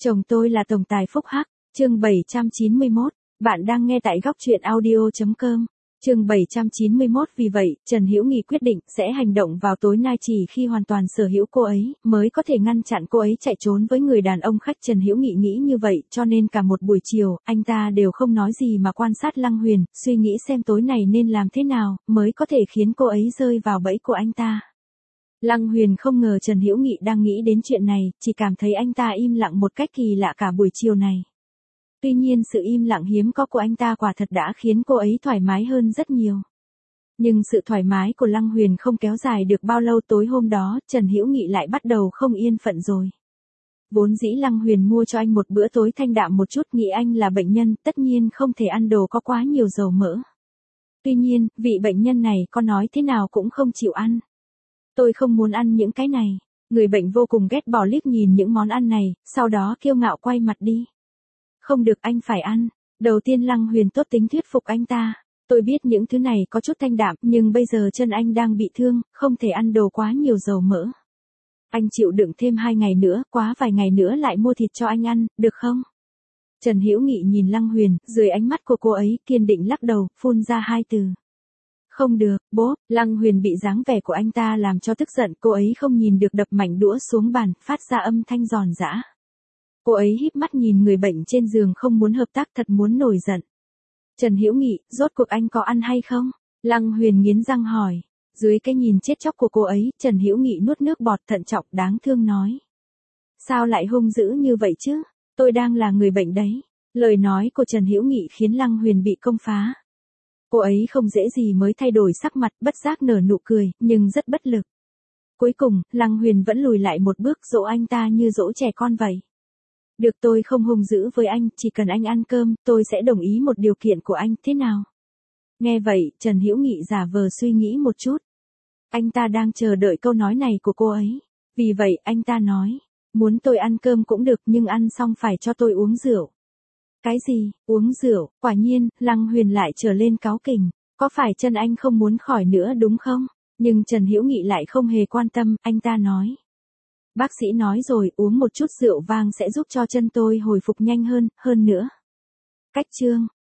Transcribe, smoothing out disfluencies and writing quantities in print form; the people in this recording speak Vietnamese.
Chồng tôi là tổng tài phúc hắc, chương 791, bạn đang nghe tại góc truyện audio.com. Chương 791 vì vậy, Trần Hữu Nghị quyết định sẽ hành động vào tối nay chỉ khi hoàn toàn sở hữu cô ấy, mới có thể ngăn chặn cô ấy chạy trốn với người đàn ông khách. Trần Hữu Nghị nghĩ như vậy, cho nên cả một buổi chiều, anh ta đều không nói gì mà quan sát Lăng Huyền, suy nghĩ xem tối này nên làm thế nào, mới có thể khiến cô ấy rơi vào bẫy của anh ta. Lăng Huyền không ngờ Trần Hữu Nghị đang nghĩ đến chuyện này, chỉ cảm thấy anh ta im lặng một cách kỳ lạ cả buổi chiều này. Tuy nhiên sự im lặng hiếm có của anh ta quả thật đã khiến cô ấy thoải mái hơn rất nhiều. Nhưng sự thoải mái của Lăng Huyền không kéo dài được bao lâu. Tối hôm đó, Trần Hữu Nghị lại bắt đầu không yên phận rồi. Vốn dĩ Lăng Huyền mua cho anh một bữa tối thanh đạm một chút, nghĩ anh là bệnh nhân, tất nhiên không thể ăn đồ có quá nhiều dầu mỡ. Tuy nhiên, vị bệnh nhân này có nói thế nào cũng không chịu ăn. Tôi không muốn ăn những cái này. Người bệnh vô cùng ghét bỏ liếc nhìn những món ăn này, sau đó kiêu ngạo quay mặt đi. Không được, anh phải ăn. Đầu tiên Lăng Huyền tốt tính thuyết phục anh ta. Tôi biết những thứ này có chút thanh đạm, nhưng bây giờ chân anh đang bị thương, không thể ăn đồ quá nhiều dầu mỡ. Anh chịu đựng thêm 2 ngày nữa, quá vài ngày nữa lại mua thịt cho anh ăn, được không? Trần Hữu Nghị nhìn Lăng Huyền, dưới ánh mắt của cô ấy, kiên định lắc đầu, phun ra 2 từ. Không được, bố. Lăng Huyền bị dáng vẻ của anh ta làm cho tức giận, cô ấy không nhìn được đập mảnh đũa xuống bàn, phát ra âm thanh giòn giã. Cô ấy híp mắt nhìn người bệnh trên giường, không muốn hợp tác, thật muốn nổi giận. Trần Hữu Nghị, rốt cuộc anh có ăn hay không? Lăng Huyền nghiến răng hỏi. Dưới cái nhìn chết chóc của cô ấy, Trần Hữu Nghị nuốt nước bọt, thận trọng đáng thương nói. Sao lại hung dữ như vậy chứ? Tôi đang là người bệnh đấy. Lời nói của Trần Hữu Nghị khiến Lăng Huyền bị công phá. Cô ấy không dễ gì mới thay đổi sắc mặt, bất giác nở nụ cười, nhưng rất bất lực. Cuối cùng, Lăng Huyền vẫn lùi lại một bước, dỗ anh ta như dỗ trẻ con vậy. Được, tôi không hung dữ với anh, chỉ cần anh ăn cơm, tôi sẽ đồng ý một điều kiện của anh, thế nào? Nghe vậy, Trần Hữu Nghị giả vờ suy nghĩ một chút. Anh ta đang chờ đợi câu nói này của cô ấy. Vì vậy, anh ta nói, muốn tôi ăn cơm cũng được, nhưng ăn xong phải cho tôi uống rượu. Cái gì, uống rượu? Quả nhiên, Lăng Huyền lại trở lên cáu kỉnh. Có phải chân anh không muốn khỏi nữa đúng không? Nhưng Trần Hữu Nghị lại không hề quan tâm, anh ta nói. Bác sĩ nói rồi, uống một chút rượu vang sẽ giúp cho chân tôi hồi phục nhanh hơn nữa. Cách chương